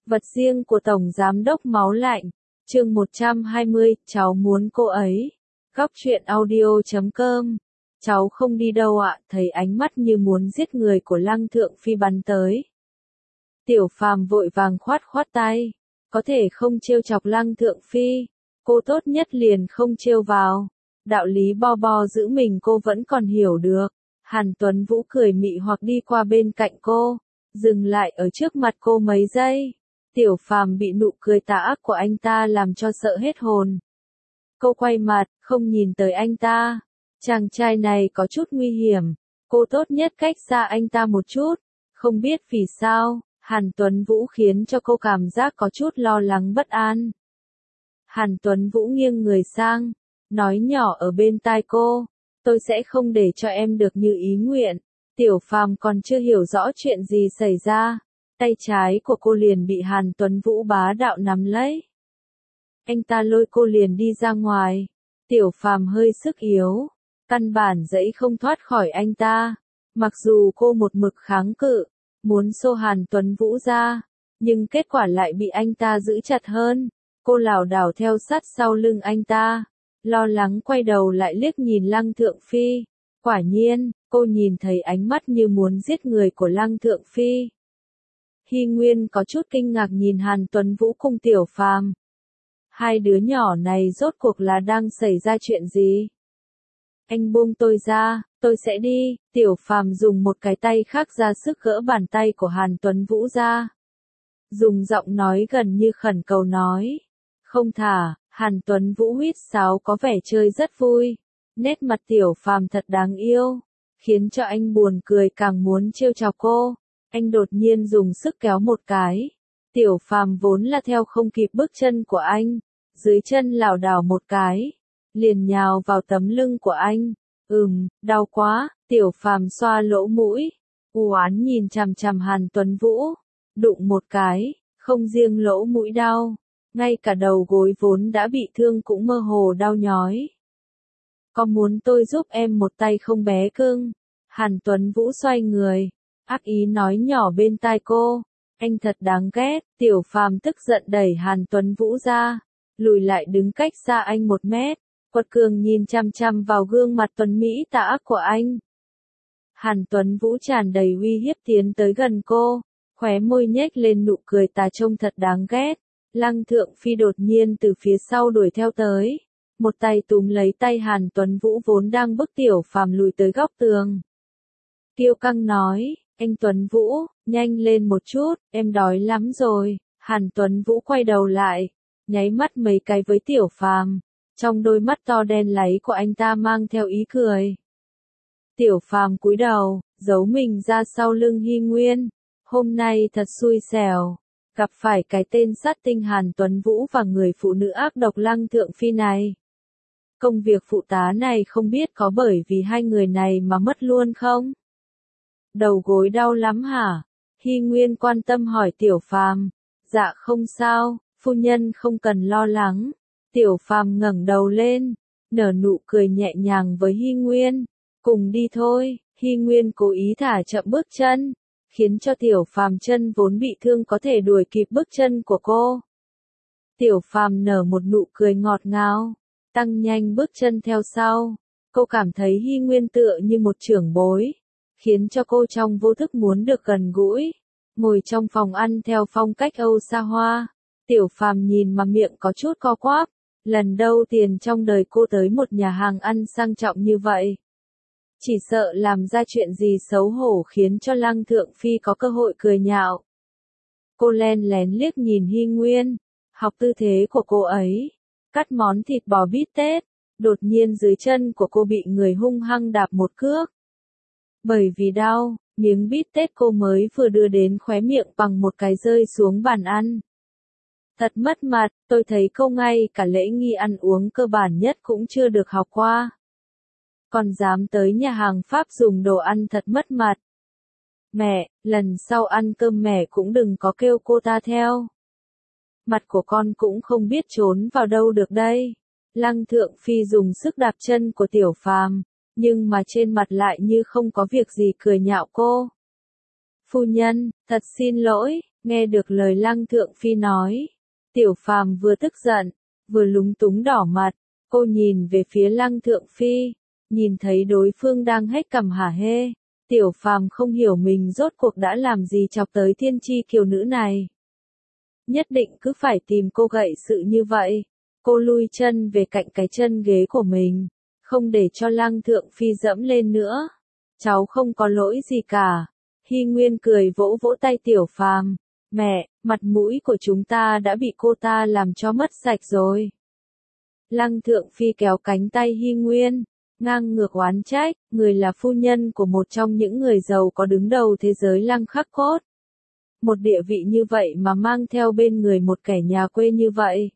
Vật riêng của Tổng Giám đốc Máu Lạnh, chương 120, cháu muốn cô ấy. Góc truyện audio.com. Cháu không đi đâu ạ, thấy ánh mắt như muốn giết người của Lăng Thượng Phi bắn tới. Tiểu Phàm vội vàng khoát khoát tay, có thể không trêu chọc Lăng Thượng Phi, cô tốt nhất liền không trêu vào. Đạo lý bo bo giữ mình cô vẫn còn hiểu được. Hàn Tuấn Vũ cười mị hoặc đi qua bên cạnh cô, dừng lại ở trước mặt cô mấy giây. Tiểu Phàm bị nụ cười tà ác của anh ta làm cho sợ hết hồn. Cô quay mặt, không nhìn tới anh ta. Chàng trai này có chút nguy hiểm, cô tốt nhất cách xa anh ta một chút. Không biết vì sao, Hàn Tuấn Vũ khiến cho cô cảm giác có chút lo lắng bất an. Hàn Tuấn Vũ nghiêng người sang, nói nhỏ ở bên tai cô, tôi sẽ không để cho em được như ý nguyện. Tiểu Phàm còn chưa hiểu rõ chuyện gì xảy ra, tay trái của cô liền bị Hàn Tuấn Vũ bá đạo nắm lấy. Anh ta lôi cô liền đi ra ngoài. Tiểu Phàm hơi sức yếu, căn bản dẫy không thoát khỏi anh ta. Mặc dù cô một mực kháng cự, muốn xô Hàn Tuấn Vũ ra, nhưng kết quả lại bị anh ta giữ chặt hơn. Cô lảo đảo theo sát sau lưng anh ta, lo lắng quay đầu lại liếc nhìn Lăng Thượng Phi. Quả nhiên, cô nhìn thấy ánh mắt như muốn giết người của Lăng Thượng Phi. Hy Nguyên có chút kinh ngạc nhìn Hàn Tuấn Vũ cùng Tiểu Phàm. Hai đứa nhỏ này rốt cuộc là đang xảy ra chuyện gì? Anh buông tôi ra, tôi sẽ đi. Tiểu Phàm dùng một cái tay khác ra sức gỡ bàn tay của Hàn Tuấn Vũ ra. Dùng giọng nói gần như khẩn cầu nói. Không thả. Hàn Tuấn Vũ huýt sáo có vẻ chơi rất vui. Nét mặt Tiểu Phàm thật đáng yêu, khiến cho anh buồn cười càng muốn trêu chọc cô. Anh đột nhiên dùng sức kéo một cái. Tiểu Phàm vốn là theo không kịp bước chân của anh, dưới chân lảo đảo một cái, liền nhào vào tấm lưng của anh. Đau quá. Tiểu Phàm xoa lỗ mũi, u oán nhìn chằm chằm Hàn Tuấn Vũ. Đụng một cái, không riêng lỗ mũi đau, ngay cả đầu gối vốn đã bị thương cũng mơ hồ đau nhói. Có muốn tôi giúp em một tay không bé cưng? Hàn Tuấn Vũ xoay người, ác ý nói nhỏ bên tai cô. Anh thật đáng ghét. Tiểu Phàm tức giận đẩy Hàn Tuấn Vũ ra, lùi lại đứng cách xa anh 1 mét. Quật cường nhìn chăm chăm vào gương mặt tuấn mỹ tà ác của anh. Hàn Tuấn Vũ tràn đầy uy hiếp tiến tới gần cô, khóe môi nhếch lên nụ cười tà trông thật đáng ghét. Lăng Thượng Phi đột nhiên từ phía sau đuổi theo tới, một tay túm lấy tay Hàn Tuấn Vũ vốn đang bức Tiểu Phàm lùi tới góc tường. Kiêu căng nói, anh Tuấn Vũ, nhanh lên một chút, em đói lắm rồi. Hàn Tuấn Vũ quay đầu lại, nháy mắt mấy cái với Tiểu Phàm, trong đôi mắt to đen láy của anh ta mang theo ý cười. Tiểu Phàm cúi đầu, giấu mình ra sau lưng Hy Nguyên. Hôm nay thật xui xẻo, gặp phải cái tên sát tinh Hàn Tuấn Vũ và người phụ nữ ác độc Lăng Thượng Phi này. Công việc phụ tá này không biết có bởi vì hai người này mà mất luôn không? Đầu gối đau lắm hả? Hy Nguyên quan tâm hỏi Tiểu Phàm. Dạ không sao, phu nhân không cần lo lắng. Tiểu Phàm ngẩng đầu lên, nở nụ cười nhẹ nhàng với Hy Nguyên. Cùng đi thôi. Hy Nguyên cố ý thả chậm bước chân, khiến cho Tiểu Phàm chân vốn bị thương có thể đuổi kịp bước chân của cô. Tiểu Phàm nở một nụ cười ngọt ngào, tăng nhanh bước chân theo sau. Cô cảm thấy Hy Nguyên tựa như một trưởng bối, khiến cho cô trong vô thức muốn được gần gũi. Ngồi trong phòng ăn theo phong cách Âu xa hoa, Tiểu Phàm nhìn mà miệng có chút co quắp. Lần đầu tiên trong đời cô tới một nhà hàng ăn sang trọng như vậy. Chỉ sợ làm ra chuyện gì xấu hổ khiến cho Lăng Thượng Phi có cơ hội cười nhạo. Cô len lén liếc nhìn Hy Nguyên, học tư thế của cô ấy, cắt món thịt bò bít tết. Đột nhiên dưới chân của cô bị người hung hăng đạp một cước. Bởi vì đau, miếng bít tết cô mới vừa đưa đến khóe miệng bằng một cái rơi xuống bàn ăn. Thật mất mặt, tôi thấy cô ngay cả lễ nghi ăn uống cơ bản nhất cũng chưa được học qua. Còn dám tới nhà hàng Pháp dùng đồ ăn thật mất mặt. Mẹ, lần sau ăn cơm mẹ cũng đừng có kêu cô ta theo. Mặt của con cũng không biết trốn vào đâu được đây. Lăng Thượng Phi dùng sức đạp chân của Tiểu Phàm, nhưng mà trên mặt lại như không có việc gì cười nhạo cô. Phu nhân, thật xin lỗi, nghe được lời Lăng Thượng Phi nói. Tiểu Phàm vừa tức giận, vừa lúng túng đỏ mặt, cô nhìn về phía Lăng Thượng Phi, nhìn thấy đối phương đang hét cằm hả hê. Tiểu Phàm không hiểu mình rốt cuộc đã làm gì chọc tới thiên chi kiều nữ này. Nhất định cứ phải tìm cô gậy sự như vậy. Cô lui chân về cạnh cái chân ghế của mình, không để cho Lăng Thượng Phi dẫm lên nữa. Cháu không có lỗi gì cả. Hy Nguyên cười vỗ vỗ tay Tiểu Phàm. Mẹ, mặt mũi của chúng ta đã bị cô ta làm cho mất sạch rồi. Lăng Thượng Phi kéo cánh tay Hy Nguyên, ngang ngược oán trách, người là phu nhân của một trong những người giàu có đứng đầu thế giới Lăng Khắc Cốt. Một địa vị như vậy mà mang theo bên người một kẻ nhà quê như vậy.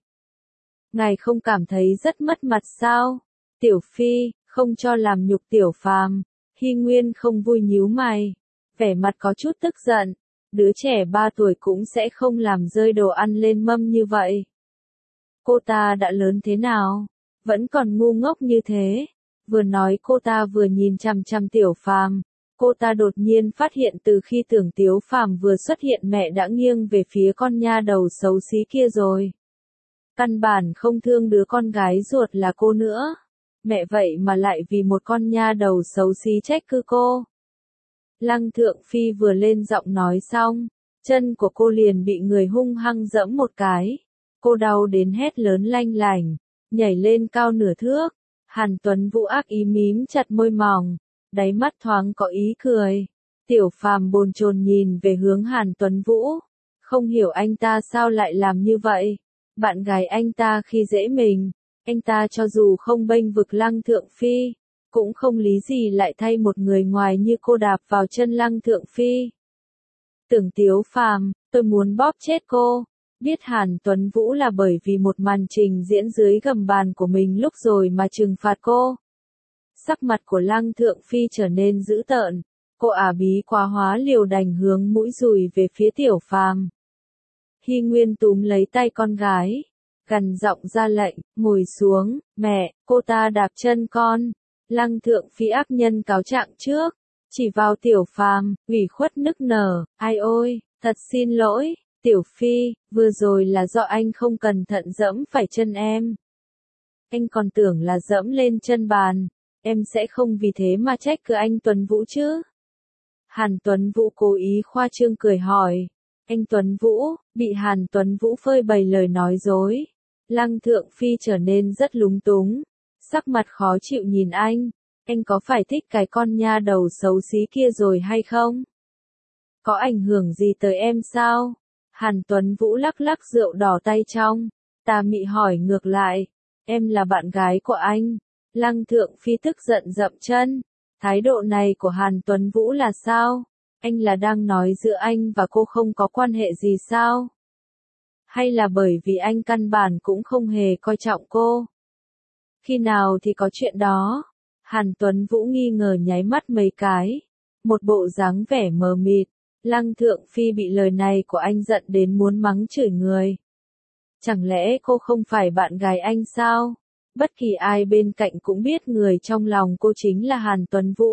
Ngài không cảm thấy rất mất mặt sao? Tiểu Phi, không cho làm nhục Tiểu Phàm. Hy Nguyên không vui nhíu mày, vẻ mặt có chút tức giận. Đứa trẻ 3 tuổi cũng sẽ không làm rơi đồ ăn lên mâm như vậy. Cô ta đã lớn thế nào? Vẫn còn ngu ngốc như thế. Vừa nói cô ta vừa nhìn chằm chằm Tiểu Phàm. Cô ta đột nhiên phát hiện từ khi Tưởng Tiếu Phàm vừa xuất hiện mẹ đã nghiêng về phía con nha đầu xấu xí kia rồi. Căn bản không thương đứa con gái ruột là cô nữa. Mẹ vậy mà lại vì một con nha đầu xấu xí trách cứ cô. Lăng Thượng Phi vừa lên giọng nói xong, chân của cô liền bị người hung hăng giẫm một cái. Cô đau đến hét lớn lanh lảnh, nhảy lên cao nửa thước. Hàn Tuấn Vũ ác ý mím chặt môi mỏng, đáy mắt thoáng có ý cười. Tiểu Phàm bồn chồn nhìn về hướng Hàn Tuấn Vũ, không hiểu anh ta sao lại làm như vậy. Bạn gái anh ta khi dễ mình, anh ta cho dù không bênh vực Lăng Thượng Phi, cũng không lý gì lại thay một người ngoài như cô đạp vào chân Lăng Thượng Phi. Tưởng Tiếu Phàm, tôi muốn bóp chết cô. Biết Hàn Tuấn Vũ là bởi vì một màn trình diễn dưới gầm bàn của mình lúc rồi mà trừng phạt cô. Sắc mặt của Lăng Thượng Phi trở nên dữ tợn, cô ả bí quá hóa liều đành hướng mũi dùi về phía Tiểu Phàm. Hy Nguyên túm lấy tay con gái, gằn giọng ra lệnh, ngồi xuống, mẹ, cô ta đạp chân con. Lăng Thượng Phi ác nhân cáo trạng trước, chỉ vào Tiểu Phàm, ủy khuất nức nở, ai ôi, thật xin lỗi, Tiểu Phi, vừa rồi là do anh không cẩn thận dẫm phải chân em. Anh còn tưởng là dẫm lên chân bàn, em sẽ không vì thế mà trách cứ anh Tuấn Vũ chứ. Hàn Tuấn Vũ cố ý khoa trương cười hỏi. Anh Tuấn Vũ, bị Hàn Tuấn Vũ phơi bày lời nói dối. Lăng Thượng Phi trở nên rất lúng túng, sắc mặt khó chịu nhìn anh có phải thích cái con nha đầu xấu xí kia rồi hay không? Có ảnh hưởng gì tới em sao? Hàn Tuấn Vũ lắc lắc rượu đỏ tay trong, tà mị hỏi ngược lại, em là bạn gái của anh. Lăng Thượng Phi tức giận dậm chân, thái độ này của Hàn Tuấn Vũ là sao? Anh là đang nói giữa anh và cô không có quan hệ gì sao? Hay là bởi vì anh căn bản cũng không hề coi trọng cô? Khi nào thì có chuyện đó? Hàn Tuấn Vũ nghi ngờ nháy mắt mấy cái, một bộ dáng vẻ mờ mịt. Lăng Thượng Phi bị lời này của anh giận đến muốn mắng chửi người. Chẳng lẽ cô không phải bạn gái anh sao? Bất kỳ ai bên cạnh cũng biết người trong lòng cô chính là Hàn Tuấn Vũ.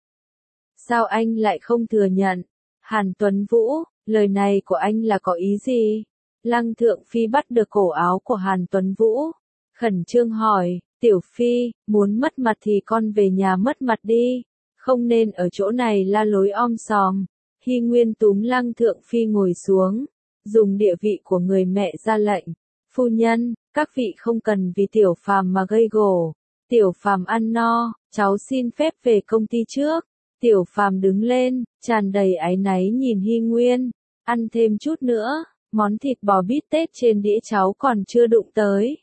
Sao anh lại không thừa nhận? Hàn Tuấn Vũ, lời này của anh là có ý gì? Lăng Thượng Phi bắt được cổ áo của Hàn Tuấn Vũ, khẩn trương hỏi, Tiểu Phi, muốn mất mặt thì con về nhà mất mặt đi, không nên ở chỗ này la lối om sòm. Hy Nguyên túm Lăng Thượng Phi ngồi xuống, dùng địa vị của người mẹ ra lệnh, phu nhân, các vị không cần vì Tiểu Phàm mà gây gổ. Tiểu Phàm ăn no, cháu xin phép về công ty trước. Tiểu Phàm đứng lên, tràn đầy áy náy nhìn Hy Nguyên, ăn thêm chút nữa, món thịt bò bít tết trên đĩa cháu còn chưa đụng tới.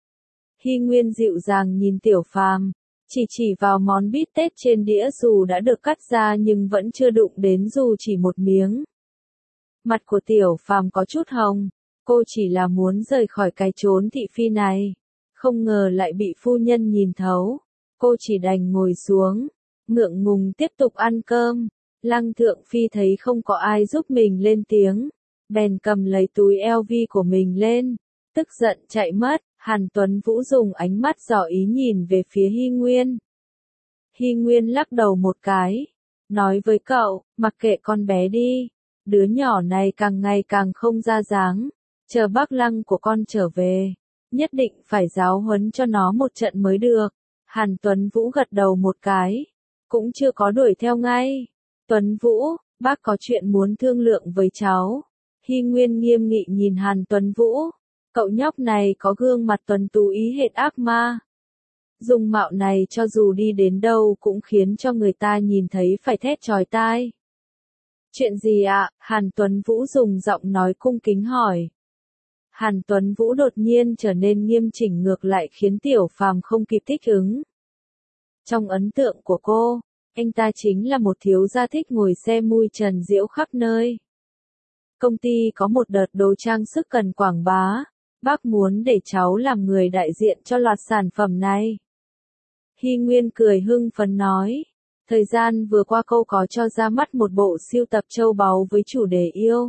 Hy Nguyên dịu dàng nhìn Tiểu Phàm, chỉ vào món bít tết trên đĩa dù đã được cắt ra nhưng vẫn chưa đụng đến dù chỉ một miếng. Mặt của Tiểu Phàm có chút hồng, cô chỉ là muốn rời khỏi cái chốn thị phi này, không ngờ lại bị phu nhân nhìn thấu. Cô chỉ đành ngồi xuống, ngượng ngùng tiếp tục ăn cơm. Lăng Thượng Phi thấy không có ai giúp mình lên tiếng, bèn cầm lấy túi LV của mình lên, tức giận chạy mất. Hàn Tuấn Vũ dùng ánh mắt dò ý nhìn về phía Hy Nguyên. Hy Nguyên lắc đầu một cái, nói với cậu, mặc kệ con bé đi, đứa nhỏ này càng ngày càng không ra dáng, chờ bác Lăng của con trở về, nhất định phải giáo huấn cho nó một trận mới được. Hàn Tuấn Vũ gật đầu một cái, cũng chưa có đuổi theo ngay. Tuấn Vũ, bác có chuyện muốn thương lượng với cháu. Hy Nguyên nghiêm nghị nhìn Hàn Tuấn Vũ, cậu nhóc này có gương mặt tuấn tú ý hệt ác ma. Dung mạo này cho dù đi đến đâu cũng khiến cho người ta nhìn thấy phải thét chói tai. Chuyện gì ạ? Hàn Tuấn Vũ dùng giọng nói cung kính hỏi. Hàn Tuấn Vũ đột nhiên trở nên nghiêm chỉnh ngược lại khiến Tiểu Phàm không kịp thích ứng. Trong ấn tượng của cô, anh ta chính là một thiếu gia thích ngồi xe mui trần diễu khắp nơi. Công ty có một đợt đồ trang sức cần quảng bá, bác muốn để cháu làm người đại diện cho loạt sản phẩm này. Hy Nguyên cười hưng phấn nói, thời gian vừa qua cô có cho ra mắt một bộ sưu tập châu báu với chủ đề yêu.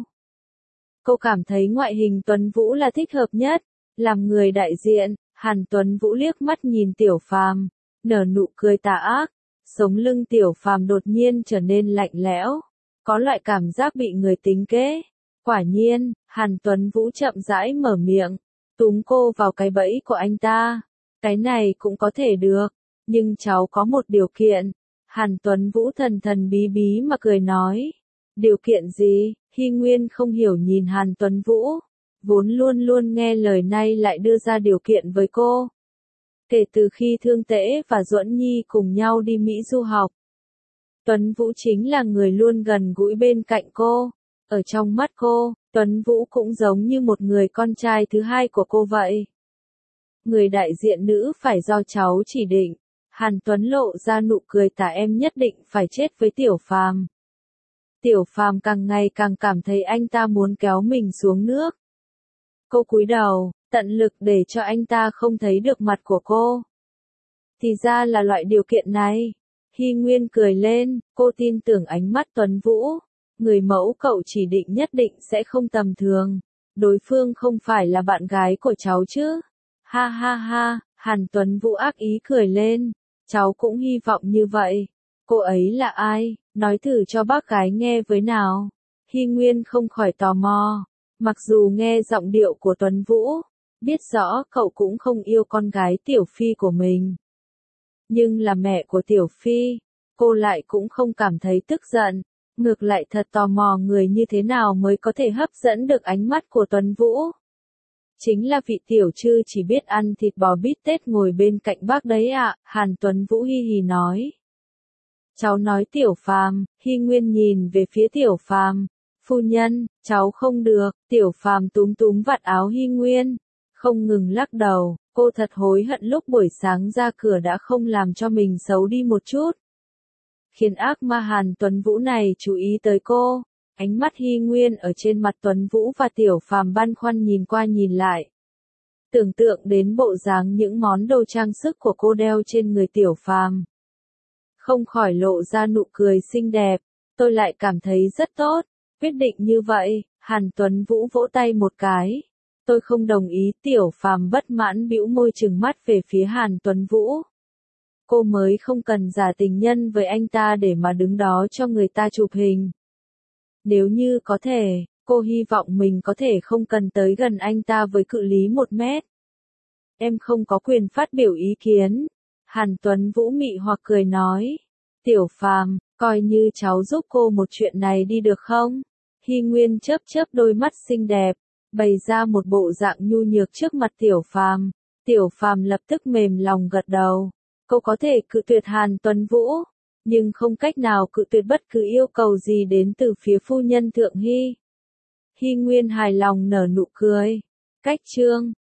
Cô cảm thấy ngoại hình Tuấn Vũ là thích hợp nhất, làm người đại diện. Hàn Tuấn Vũ liếc mắt nhìn Tiểu Phàm, nở nụ cười tà ác, sống lưng Tiểu Phàm đột nhiên trở nên lạnh lẽo, có loại cảm giác bị người tính kế. Quả nhiên, Hàn Tuấn Vũ chậm rãi mở miệng, túm cô vào cái bẫy của anh ta. Cái này cũng có thể được, nhưng cháu có một điều kiện. Hàn Tuấn Vũ thần thần bí bí mà cười nói. Điều kiện gì? Hy Nguyên không hiểu nhìn Hàn Tuấn Vũ, vốn luôn luôn nghe lời nay lại đưa ra điều kiện với cô. Kể từ khi Thương Tễ và Duẫn Nhi cùng nhau đi Mỹ du học, Tuấn Vũ chính là người luôn gần gũi bên cạnh cô. Ở trong mắt cô, Tuấn Vũ cũng giống như một người con trai thứ hai của cô vậy. Người đại diện nữ phải do cháu chỉ định. Hàn Tuấn lộ ra nụ cười tà, em nhất định phải chết với Tiểu Phàm. Tiểu Phàm càng ngày càng cảm thấy anh ta muốn kéo mình xuống nước. Cô cúi đầu, tận lực để cho anh ta không thấy được mặt của cô. Thì ra là loại điều kiện này. Hy Nguyên cười lên, cô tin tưởng ánh mắt Tuấn Vũ. Người mẫu cậu chỉ định nhất định sẽ không tầm thường. Đối phương không phải là bạn gái của cháu chứ. Ha ha ha, Hàn Tuấn Vũ ác ý cười lên. Cháu cũng hy vọng như vậy. Cô ấy là ai? Nói thử cho bác gái nghe với nào. Hy Nguyên không khỏi tò mò. Mặc dù nghe giọng điệu của Tuấn Vũ, biết rõ cậu cũng không yêu con gái Tiểu Phi của mình. Nhưng là mẹ của Tiểu Phi, cô lại cũng không cảm thấy tức giận. Ngược lại thật tò mò người như thế nào mới có thể hấp dẫn được ánh mắt của Tuấn Vũ. Chính là vị tiểu trư chỉ biết ăn thịt bò bít tết ngồi bên cạnh bác đấy ạ. Hàn Tuấn Vũ hi hi nói. Cháu nói Tiểu Phàm. Hy Nguyên nhìn về phía Tiểu Phàm. Phu nhân, cháu không được. Tiểu Phàm túm túm vạt áo Hy Nguyên, không ngừng lắc đầu. Cô thật hối hận lúc buổi sáng ra cửa đã không làm cho mình xấu đi một chút, khiến ác ma Hàn Tuấn Vũ này chú ý tới cô. Ánh mắt Hy Nguyên ở trên mặt Tuấn Vũ và Tiểu Phàm băn khoăn nhìn qua nhìn lại. Tưởng tượng đến bộ dáng những món đồ trang sức của cô đeo trên người Tiểu Phàm, không khỏi lộ ra nụ cười xinh đẹp. Tôi lại cảm thấy rất tốt. Quyết định như vậy. Hàn Tuấn Vũ vỗ tay một cái. Tôi không đồng ý. Tiểu Phàm bất mãn bĩu môi trừng mắt về phía Hàn Tuấn Vũ. Cô mới không cần giả tình nhân với anh ta để mà đứng đó cho người ta chụp hình. Nếu như có thể, cô hy vọng mình có thể không cần tới gần anh ta với cự lý 1 mét. Em không có quyền phát biểu ý kiến. Hàn Tuấn Vũ mị hoặc cười nói. Tiểu Phàm, coi như cháu giúp cô một chuyện này đi được không? Hy Nguyên chớp chớp đôi mắt xinh đẹp, bày ra một bộ dạng nhu nhược trước mặt Tiểu Phàm. Tiểu Phàm lập tức mềm lòng gật đầu. Cô có thể cự tuyệt Hàn Tuấn Vũ, nhưng không cách nào cự tuyệt bất cứ yêu cầu gì đến từ phía phu nhân Thượng Hy. Hy Nguyên hài lòng nở nụ cười. Cách chương